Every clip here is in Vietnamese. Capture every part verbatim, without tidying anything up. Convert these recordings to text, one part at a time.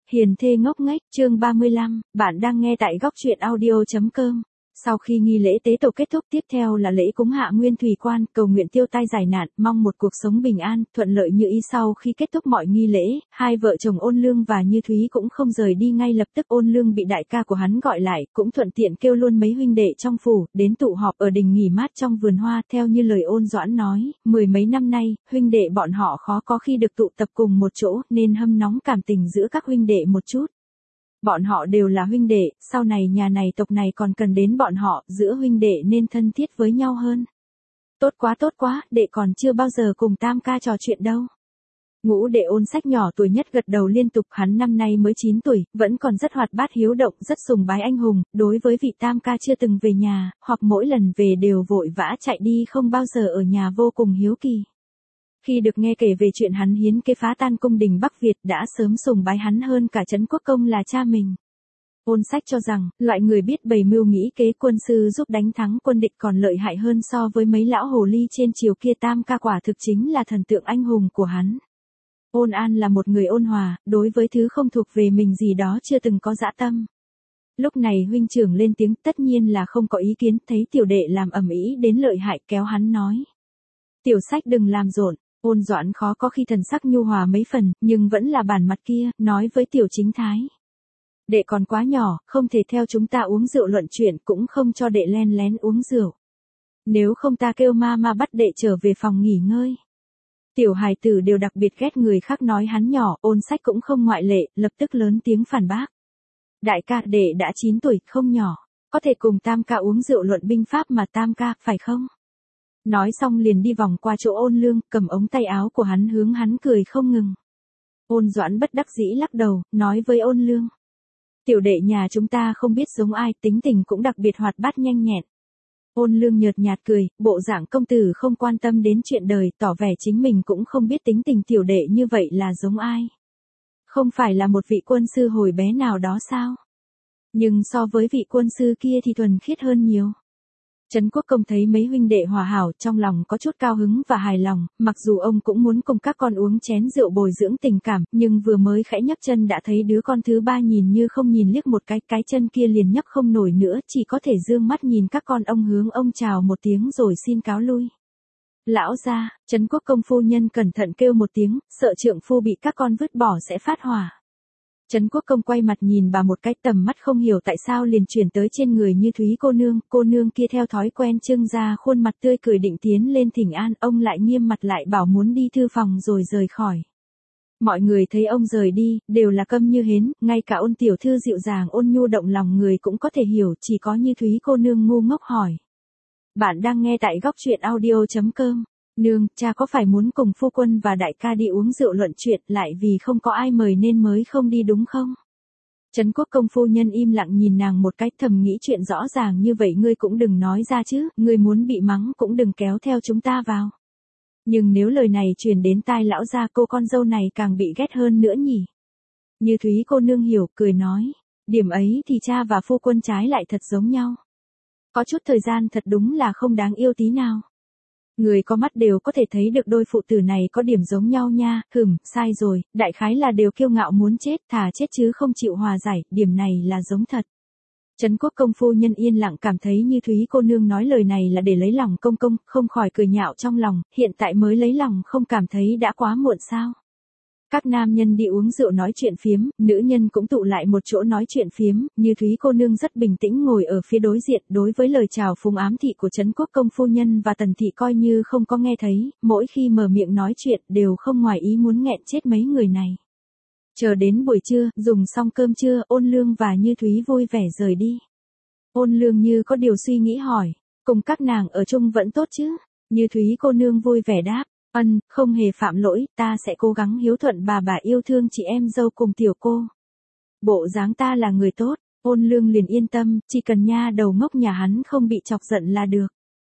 Hiền thê ngốc nghếch, chương ba mươi lăm, bạn đang nghe tại góc truyện audio.com. Sau khi nghi lễ tế tổ kết thúc, tiếp theo là lễ cúng hạ nguyên thủy quan, cầu nguyện tiêu tai giải nạn, mong một cuộc sống bình an, thuận lợi như ý. Sau khi kết thúc mọi nghi lễ, hai vợ chồng Ôn Lương và Như Thúy cũng không rời đi ngay lập tức. Ôn Lương bị đại ca của hắn gọi lại, cũng thuận tiện kêu luôn mấy huynh đệ trong phủ, đến tụ họp ở đình nghỉ mát trong vườn hoa. Theo như lời Ôn Doãn nói, mười mấy năm nay, huynh đệ bọn họ khó có khi được tụ tập cùng một chỗ, nên hâm nóng cảm tình giữa các huynh đệ một chút. Bọn họ đều là huynh đệ, sau này nhà này tộc này còn cần đến bọn họ, giữa huynh đệ nên thân thiết với nhau hơn. Tốt quá tốt quá, đệ còn chưa bao giờ cùng tam ca trò chuyện đâu. Ngũ đệ Ôn Sách nhỏ tuổi nhất gật đầu liên tục, hắn năm nay mới chín tuổi, vẫn còn rất hoạt bát hiếu động, rất sùng bái anh hùng, đối với vị tam ca chưa từng về nhà, hoặc mỗi lần về đều vội vã chạy đi không bao giờ ở nhà vô cùng hiếu kỳ. Khi được nghe kể về chuyện hắn hiến kế phá tan cung đình Bắc Việt đã sớm sùng bái hắn hơn cả Trấn Quốc Công là cha mình. Ôn Sách cho rằng, loại người biết bày mưu nghĩ kế quân sư giúp đánh thắng quân địch còn lợi hại hơn so với mấy lão hồ ly trên triều kia. Tam ca quả thực chính là thần tượng anh hùng của hắn. Ôn An là một người ôn hòa, đối với thứ không thuộc về mình gì đó chưa từng có dã tâm. Lúc này huynh trưởng lên tiếng, tất nhiên là không có ý kiến, thấy tiểu đệ làm ầm ĩ đến lợi hại kéo hắn nói. Tiểu Sách đừng làm rộn. Ôn Doãn khó có khi thần sắc nhu hòa mấy phần, nhưng vẫn là bản mặt kia, nói với Tiểu Chính Thái. Đệ còn quá nhỏ, không thể theo chúng ta uống rượu luận chuyện, cũng không cho đệ len lén uống rượu. Nếu không ta kêu ma ma bắt đệ trở về phòng nghỉ ngơi. Tiểu hài tử đều đặc biệt ghét người khác nói hắn nhỏ, Ôn Sách cũng không ngoại lệ, lập tức lớn tiếng phản bác. Đại ca, đệ đã chín tuổi, không nhỏ, có thể cùng tam ca uống rượu luận binh pháp mà tam ca, phải không? Nói xong liền đi vòng qua chỗ Ôn Lương, cầm ống tay áo của hắn hướng hắn cười không ngừng. Ôn Doãn bất đắc dĩ lắc đầu, nói với Ôn Lương. Tiểu đệ nhà chúng ta không biết giống ai, tính tình cũng đặc biệt hoạt bát nhanh nhẹn. Ôn Lương nhợt nhạt cười, bộ dạng công tử không quan tâm đến chuyện đời, tỏ vẻ chính mình cũng không biết tính tình tiểu đệ như vậy là giống ai. Không phải là một vị quân sư hồi bé nào đó sao? Nhưng so với vị quân sư kia thì thuần khiết hơn nhiều. Trấn Quốc Công thấy mấy huynh đệ hòa hảo, trong lòng có chút cao hứng và hài lòng, mặc dù ông cũng muốn cùng các con uống chén rượu bồi dưỡng tình cảm, nhưng vừa mới khẽ nhấc chân đã thấy đứa con thứ ba nhìn như không nhìn liếc một cái, cái chân kia liền nhấc không nổi nữa, chỉ có thể dương mắt nhìn các con. Ông hướng ông chào một tiếng rồi xin cáo lui. Lão gia, Trấn Quốc Công phu nhân cẩn thận kêu một tiếng, sợ trượng phu bị các con vứt bỏ sẽ phát hỏa. Trấn Quốc Công quay mặt nhìn bà một cái, tầm mắt không hiểu tại sao liền chuyển tới trên người Như Thúy cô nương, cô nương kia theo thói quen trưng ra khuôn mặt tươi cười định tiến lên thỉnh an, ông lại nghiêm mặt lại bảo muốn đi thư phòng rồi rời khỏi. Mọi người thấy ông rời đi, đều là câm như hến, ngay cả Ôn tiểu thư dịu dàng ôn nhu động lòng người cũng có thể hiểu, chỉ có Như Thúy cô nương ngu ngốc hỏi. Bạn đang nghe tại góc truyện audio.com. Nương, cha có phải muốn cùng phu quân và đại ca đi uống rượu luận chuyện, lại vì không có ai mời nên mới không đi đúng không? Trấn Quốc Công phu nhân im lặng nhìn nàng một cái, thầm nghĩ chuyện rõ ràng như vậy ngươi cũng đừng nói ra chứ, ngươi muốn bị mắng cũng đừng kéo theo chúng ta vào. Nhưng nếu lời này truyền đến tai lão gia, cô con dâu này càng bị ghét hơn nữa nhỉ. Như Thúy cô nương hiểu, cười nói, điểm ấy thì cha và phu quân trái lại thật giống nhau. Có chút thời gian thật đúng là không đáng yêu tí nào. Người có mắt đều có thể thấy được đôi phụ tử này có điểm giống nhau nha, hừm, sai rồi, đại khái là đều kiêu ngạo muốn chết, thà chết chứ không chịu hòa giải, điểm này là giống thật. Trấn Quốc Công phu nhân yên lặng cảm thấy Như Thúy cô nương nói lời này là để lấy lòng công công, không khỏi cười nhạo trong lòng, hiện tại mới lấy lòng không cảm thấy đã quá muộn sao. Các nam nhân đi uống rượu nói chuyện phiếm, nữ nhân cũng tụ lại một chỗ nói chuyện phiếm, Như Thúy cô nương rất bình tĩnh ngồi ở phía đối diện, đối với lời chào phúng ám thị của Trấn Quốc Công phu nhân và Tần thị coi như không có nghe thấy, mỗi khi mở miệng nói chuyện đều không ngoài ý muốn nghẹn chết mấy người này. Chờ đến buổi trưa, dùng xong cơm trưa, Ôn Lương và Như Thúy vui vẻ rời đi. Ôn Lương như có điều suy nghĩ hỏi, cùng các nàng ở chung vẫn tốt chứ? Như Thúy cô nương vui vẻ đáp. Ân, không hề phạm lỗi, ta sẽ cố gắng hiếu thuận bà bà yêu thương chị em dâu cùng tiểu cô. Bộ dáng ta là người tốt, Ôn Lương liền yên tâm, chỉ cần nha đầu ngốc nhà hắn không bị chọc giận là được.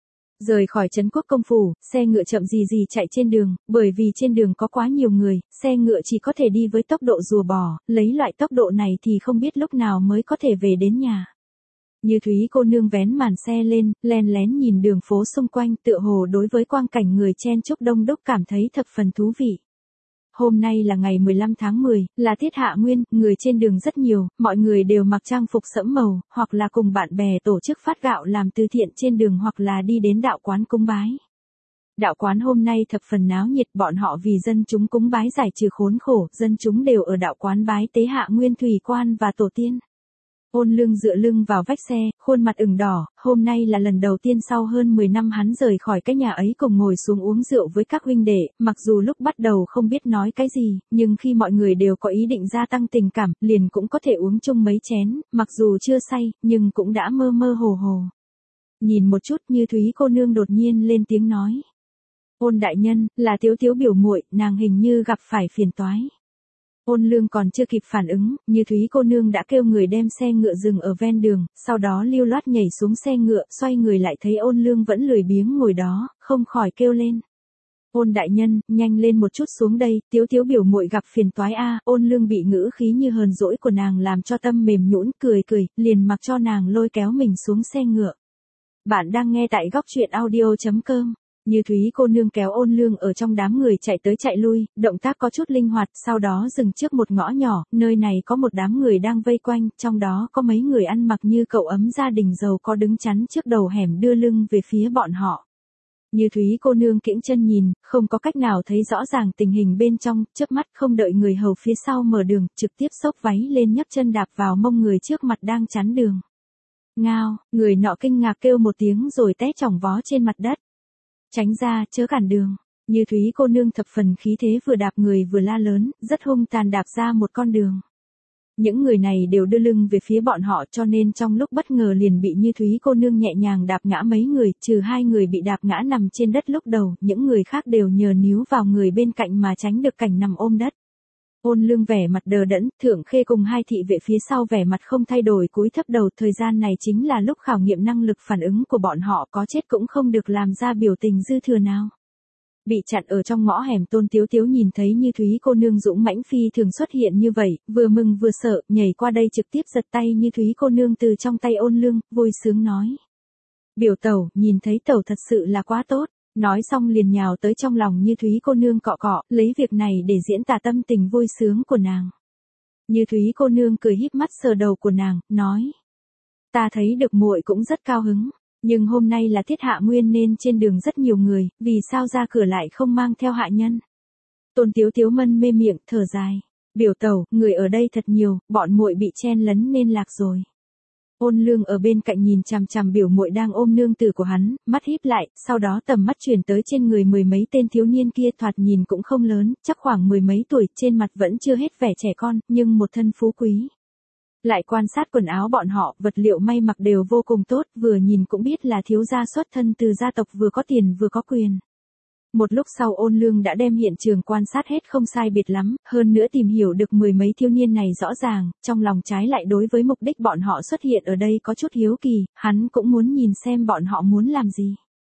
Rời khỏi Trấn Quốc Công phủ, xe ngựa chậm gì gì chạy trên đường, bởi vì trên đường có quá nhiều người, xe ngựa chỉ có thể đi với tốc độ rùa bò, lấy loại tốc độ này thì không biết lúc nào mới có thể về đến nhà. Như Thúy cô nương vén màn xe lên, len lén nhìn đường phố xung quanh, tựa hồ đối với quang cảnh người chen chúc đông đúc cảm thấy thập phần thú vị. Hôm nay là ngày mười lăm tháng mười, là tiết hạ nguyên, người trên đường rất nhiều, mọi người đều mặc trang phục sẫm màu, hoặc là cùng bạn bè tổ chức phát gạo làm từ thiện trên đường hoặc là đi đến đạo quán cúng bái. Đạo quán hôm nay thập phần náo nhiệt, bọn họ vì dân chúng cúng bái giải trừ khốn khổ, dân chúng đều ở đạo quán bái tế hạ nguyên thủy quan và tổ tiên. Ôn Lương dựa lưng vào vách xe, khuôn mặt ửng đỏ, hôm nay là lần đầu tiên sau hơn mười năm hắn rời khỏi cái nhà ấy cùng ngồi xuống uống rượu với các huynh đệ, mặc dù lúc bắt đầu không biết nói cái gì, nhưng khi mọi người đều có ý định gia tăng tình cảm, liền cũng có thể uống chung mấy chén, mặc dù chưa say, nhưng cũng đã mơ mơ hồ hồ. Nhìn một chút Như Thúy cô nương đột nhiên lên tiếng nói. Ôn đại nhân, là Tiếu Tiếu biểu muội, nàng hình như gặp phải phiền toái. Ôn Lương còn chưa kịp phản ứng, Như Thúy cô nương đã kêu người đem xe ngựa dừng ở ven đường, sau đó lưu loát nhảy xuống xe ngựa, xoay người lại thấy Ôn Lương vẫn lười biếng ngồi đó, không khỏi kêu lên. Ôn đại nhân, nhanh lên một chút xuống đây, Tiếu Tiếu biểu muội gặp phiền toái a. Ôn Lương bị ngữ khí như hờn dỗi của nàng làm cho tâm mềm nhũn, cười cười, liền mặc cho nàng lôi kéo mình xuống xe ngựa. Bạn đang nghe tại góc truyện audio chấm com. Như Thúy cô nương kéo Ôn Lương ở trong đám người chạy tới chạy lui, động tác có chút linh hoạt, sau đó dừng trước một ngõ nhỏ, nơi này có một đám người đang vây quanh, trong đó có mấy người ăn mặc như cậu ấm gia đình giàu có đứng chắn trước đầu hẻm đưa lưng về phía bọn họ. Như Thúy cô nương kiễng chân nhìn, không có cách nào thấy rõ ràng tình hình bên trong, chớp mắt không đợi người hầu phía sau mở đường, trực tiếp xốc váy lên nhấc chân đạp vào mông người trước mặt đang chắn đường. Ngao, người nọ kinh ngạc kêu một tiếng rồi té chỏng vó trên mặt đất. Tránh ra, chớ cản đường. Như Thúy cô nương thập phần khí thế vừa đạp người vừa la lớn, rất hung tàn đạp ra một con đường. Những người này đều đưa lưng về phía bọn họ cho nên trong lúc bất ngờ liền bị Như Thúy cô nương nhẹ nhàng đạp ngã mấy người, trừ hai người bị đạp ngã nằm trên đất lúc đầu, những người khác đều nhờ níu vào người bên cạnh mà tránh được cảnh nằm ôm đất. Ôn Lương vẻ mặt đờ đẫn, Thượng Khê cùng hai thị vệ phía sau vẻ mặt không thay đổi cúi thấp đầu, thời gian này chính là lúc khảo nghiệm năng lực phản ứng của bọn họ, có chết cũng không được làm ra biểu tình dư thừa nào. Bị chặn ở trong ngõ hẻm Tôn Tiếu Tiếu nhìn thấy Như Thúy cô nương dũng mãnh phi thường xuất hiện như vậy, vừa mừng vừa sợ, nhảy qua đây trực tiếp giật tay Như Thúy cô nương từ trong tay Ôn Lương, vui sướng nói. Biểu tẩu, nhìn thấy tẩu thật sự là quá tốt. Nói xong liền nhào tới trong lòng Như Thúy cô nương cọ cọ, lấy việc này để diễn tả tâm tình vui sướng của nàng. Như Thúy cô nương cười híp mắt sờ đầu của nàng, nói. Ta thấy được muội cũng rất cao hứng, nhưng hôm nay là tiết hạ nguyên nên trên đường rất nhiều người, vì sao ra cửa lại không mang theo hạ nhân. Tôn Tiếu Tiếu mân mê miệng, thở dài. Biểu tẩu, người ở đây thật nhiều, bọn muội bị chen lấn nên lạc rồi. Ôn Lương ở bên cạnh nhìn chằm chằm biểu muội đang ôm nương tử của hắn, mắt híp lại, sau đó tầm mắt chuyển tới trên người mười mấy tên thiếu niên kia, thoạt nhìn cũng không lớn, chắc khoảng mười mấy tuổi, trên mặt vẫn chưa hết vẻ trẻ con, nhưng một thân phú quý. Lại quan sát quần áo bọn họ, vật liệu may mặc đều vô cùng tốt, vừa nhìn cũng biết là thiếu gia xuất thân từ gia tộc vừa có tiền vừa có quyền. Một lúc sau Ôn Lương đã đem hiện trường quan sát hết không sai biệt lắm, hơn nữa tìm hiểu được mười mấy thiếu niên này rõ ràng, trong lòng trái lại đối với mục đích bọn họ xuất hiện ở đây có chút hiếu kỳ, hắn cũng muốn nhìn xem bọn họ muốn làm gì.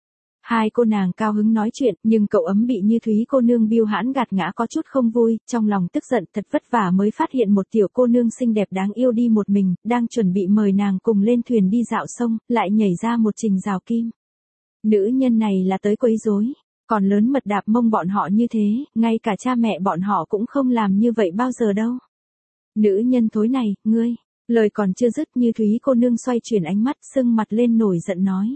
Hai cô nàng cao hứng nói chuyện, nhưng cậu ấm bị Như Thúy cô nương biêu hãn gạt ngã có chút không vui, trong lòng tức giận thật vất vả mới phát hiện một tiểu cô nương xinh đẹp đáng yêu đi một mình, đang chuẩn bị mời nàng cùng lên thuyền đi dạo sông, lại nhảy ra một trình rào kim. Nữ nhân này là tới quấy rối. Còn lớn mật đạp mông bọn họ như thế, ngay cả cha mẹ bọn họ cũng không làm như vậy bao giờ đâu. Nữ nhân thối này, ngươi, lời còn chưa dứt Như Thúy cô nương xoay chuyển ánh mắt, sưng mặt lên nổi giận nói.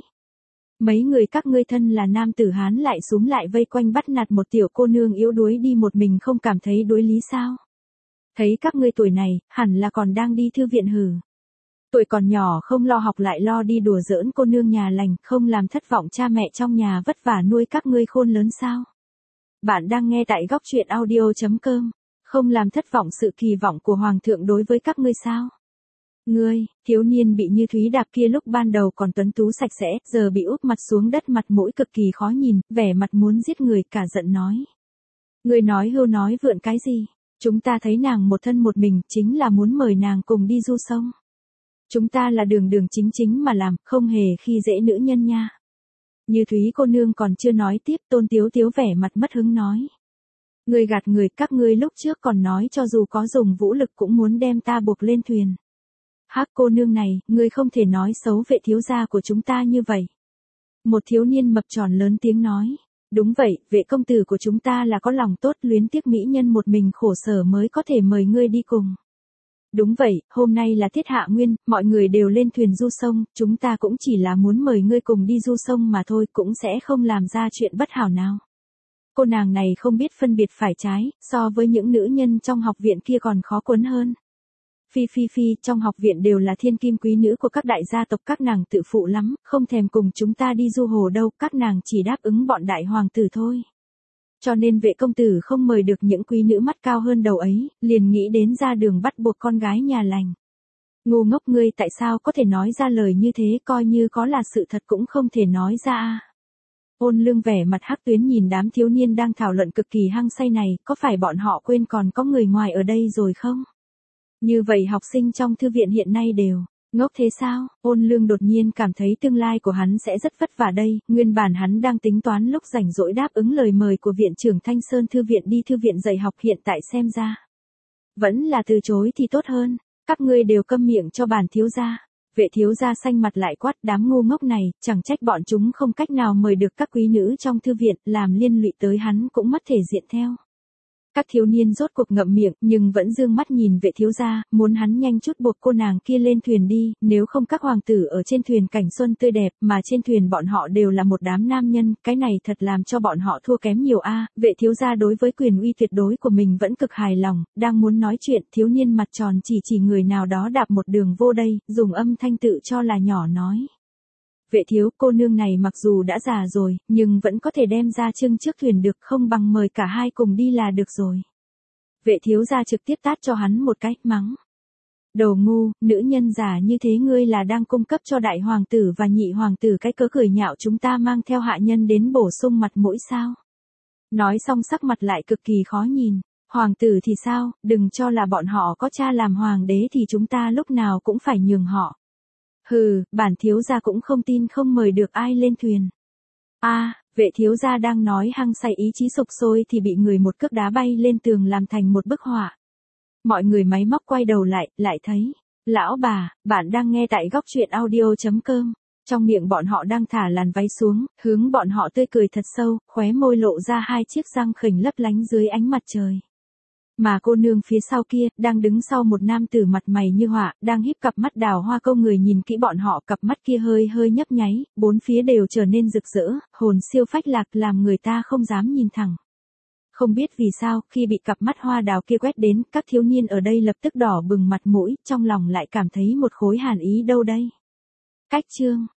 Mấy người các ngươi thân là nam tử Hán lại súm lại vây quanh bắt nạt một tiểu cô nương yếu đuối đi một mình không cảm thấy đối lý sao? Thấy các ngươi tuổi này, hẳn là còn đang đi thư viện hử. Tuổi còn nhỏ không lo học lại lo đi đùa giỡn cô nương nhà lành, không làm thất vọng cha mẹ trong nhà vất vả nuôi các ngươi khôn lớn sao? Bạn đang nghe tại góc truyện audio chấm com, không làm thất vọng sự kỳ vọng của hoàng thượng đối với các ngươi sao? Ngươi, thiếu niên bị Như Thúy đạp kia lúc ban đầu còn tuấn tú sạch sẽ, giờ bị úp mặt xuống đất mặt mũi cực kỳ khó nhìn, vẻ mặt muốn giết người, cả giận nói. Ngươi nói hưu nói vượn cái gì? Chúng ta thấy nàng một thân một mình, chính là muốn mời nàng cùng đi du sông. Chúng ta là đường đường chính chính mà làm, không hề khi dễ nữ nhân nha. Như Thúy cô nương còn chưa nói tiếp, Tôn Tiếu Tiếu vẻ mặt mất hứng nói. Ngươi gạt người, các ngươi lúc trước còn nói cho dù có dùng vũ lực cũng muốn đem ta buộc lên thuyền. Hắc cô nương này, ngươi không thể nói xấu vệ thiếu gia của chúng ta như vậy. Một thiếu niên mập tròn lớn tiếng nói. Đúng vậy, vệ công tử của chúng ta là có lòng tốt, luyến tiếc mỹ nhân một mình khổ sở mới có thể mời ngươi đi cùng. Đúng vậy, hôm nay là tiết hạ nguyên, mọi người đều lên thuyền du sông, chúng ta cũng chỉ là muốn mời ngươi cùng đi du sông mà thôi, cũng sẽ không làm ra chuyện bất hảo nào. Cô nàng này không biết phân biệt phải trái, so với những nữ nhân trong học viện kia còn khó quấn hơn. Phi phi phi, trong học viện đều là thiên kim quý nữ của các đại gia tộc, các nàng tự phụ lắm, không thèm cùng chúng ta đi du hồ đâu, các nàng chỉ đáp ứng bọn đại hoàng tử thôi. Cho nên vệ công tử không mời được những quý nữ mắt cao hơn đầu ấy, liền nghĩ đến ra đường bắt buộc con gái nhà lành. Ngu ngốc ngươi, tại sao có thể nói ra lời như thế, coi như có là sự thật cũng không thể nói ra à. Ôn Lương vẻ mặt hắc tuyến nhìn đám thiếu niên đang thảo luận cực kỳ hăng say này, có phải bọn họ quên còn có người ngoài ở đây rồi không? Như vậy học sinh trong thư viện hiện nay đều ngốc thế sao? Ôn Lương đột nhiên cảm thấy tương lai của hắn sẽ rất vất vả đây, nguyên bản hắn đang tính toán lúc rảnh rỗi đáp ứng lời mời của viện trưởng Thanh Sơn thư viện đi thư viện dạy học, hiện tại xem ra vẫn là từ chối thì tốt hơn, các ngươi đều câm miệng cho bản thiếu gia. Vệ thiếu gia xanh mặt lại quát, đám ngu ngốc này, chẳng trách bọn chúng không cách nào mời được các quý nữ trong thư viện, làm liên lụy tới hắn cũng mất thể diện theo. Các thiếu niên rốt cuộc ngậm miệng, nhưng vẫn dương mắt nhìn vệ thiếu gia, muốn hắn nhanh chút buộc cô nàng kia lên thuyền đi, nếu không các hoàng tử ở trên thuyền cảnh xuân tươi đẹp, mà trên thuyền bọn họ đều là một đám nam nhân, cái này thật làm cho bọn họ thua kém nhiều a. Vệ thiếu gia đối với quyền uy tuyệt đối của mình vẫn cực hài lòng, đang muốn nói chuyện, thiếu niên mặt tròn chỉ chỉ người nào đó đạp một đường vô đây, dùng âm thanh tự cho là nhỏ nói. Vệ thiếu, cô nương này mặc dù đã già rồi, nhưng vẫn có thể đem ra trưng trước thuyền được, không bằng mời cả hai cùng đi là được rồi. Vệ thiếu gia trực tiếp tát cho hắn một cái, mắng. Đồ ngu, nữ nhân già như thế ngươi là đang cung cấp cho đại hoàng tử và nhị hoàng tử cái cớ cười nhạo chúng ta mang theo hạ nhân đến bổ sung mặt mũi sao? Nói xong sắc mặt lại cực kỳ khó nhìn. Hoàng tử thì sao, đừng cho là bọn họ có cha làm hoàng đế thì chúng ta lúc nào cũng phải nhường họ. Hừ, bản thiếu gia cũng không tin không mời được ai lên thuyền. A, à, vệ thiếu gia đang nói hăng say ý chí sục sôi thì bị người một cước đá bay lên tường làm thành một bức họa. Mọi người máy móc quay đầu lại, lại thấy, lão bà, bạn đang nghe tại góc truyện audio chấm com. Trong miệng bọn họ đang thả làn váy xuống, hướng bọn họ tươi cười thật sâu, khóe môi lộ ra hai chiếc răng khểnh lấp lánh dưới ánh mặt trời. Mà cô nương phía sau kia, đang đứng sau một nam tử mặt mày như họa, đang híp cặp mắt đào hoa câu người nhìn kỹ bọn họ, cặp mắt kia hơi hơi nhấp nháy, bốn phía đều trở nên rực rỡ, hồn siêu phách lạc làm người ta không dám nhìn thẳng. Không biết vì sao, khi bị cặp mắt hoa đào kia quét đến, các thiếu niên ở đây lập tức đỏ bừng mặt mũi, trong lòng lại cảm thấy một khối hàn ý đâu đây. Cách chương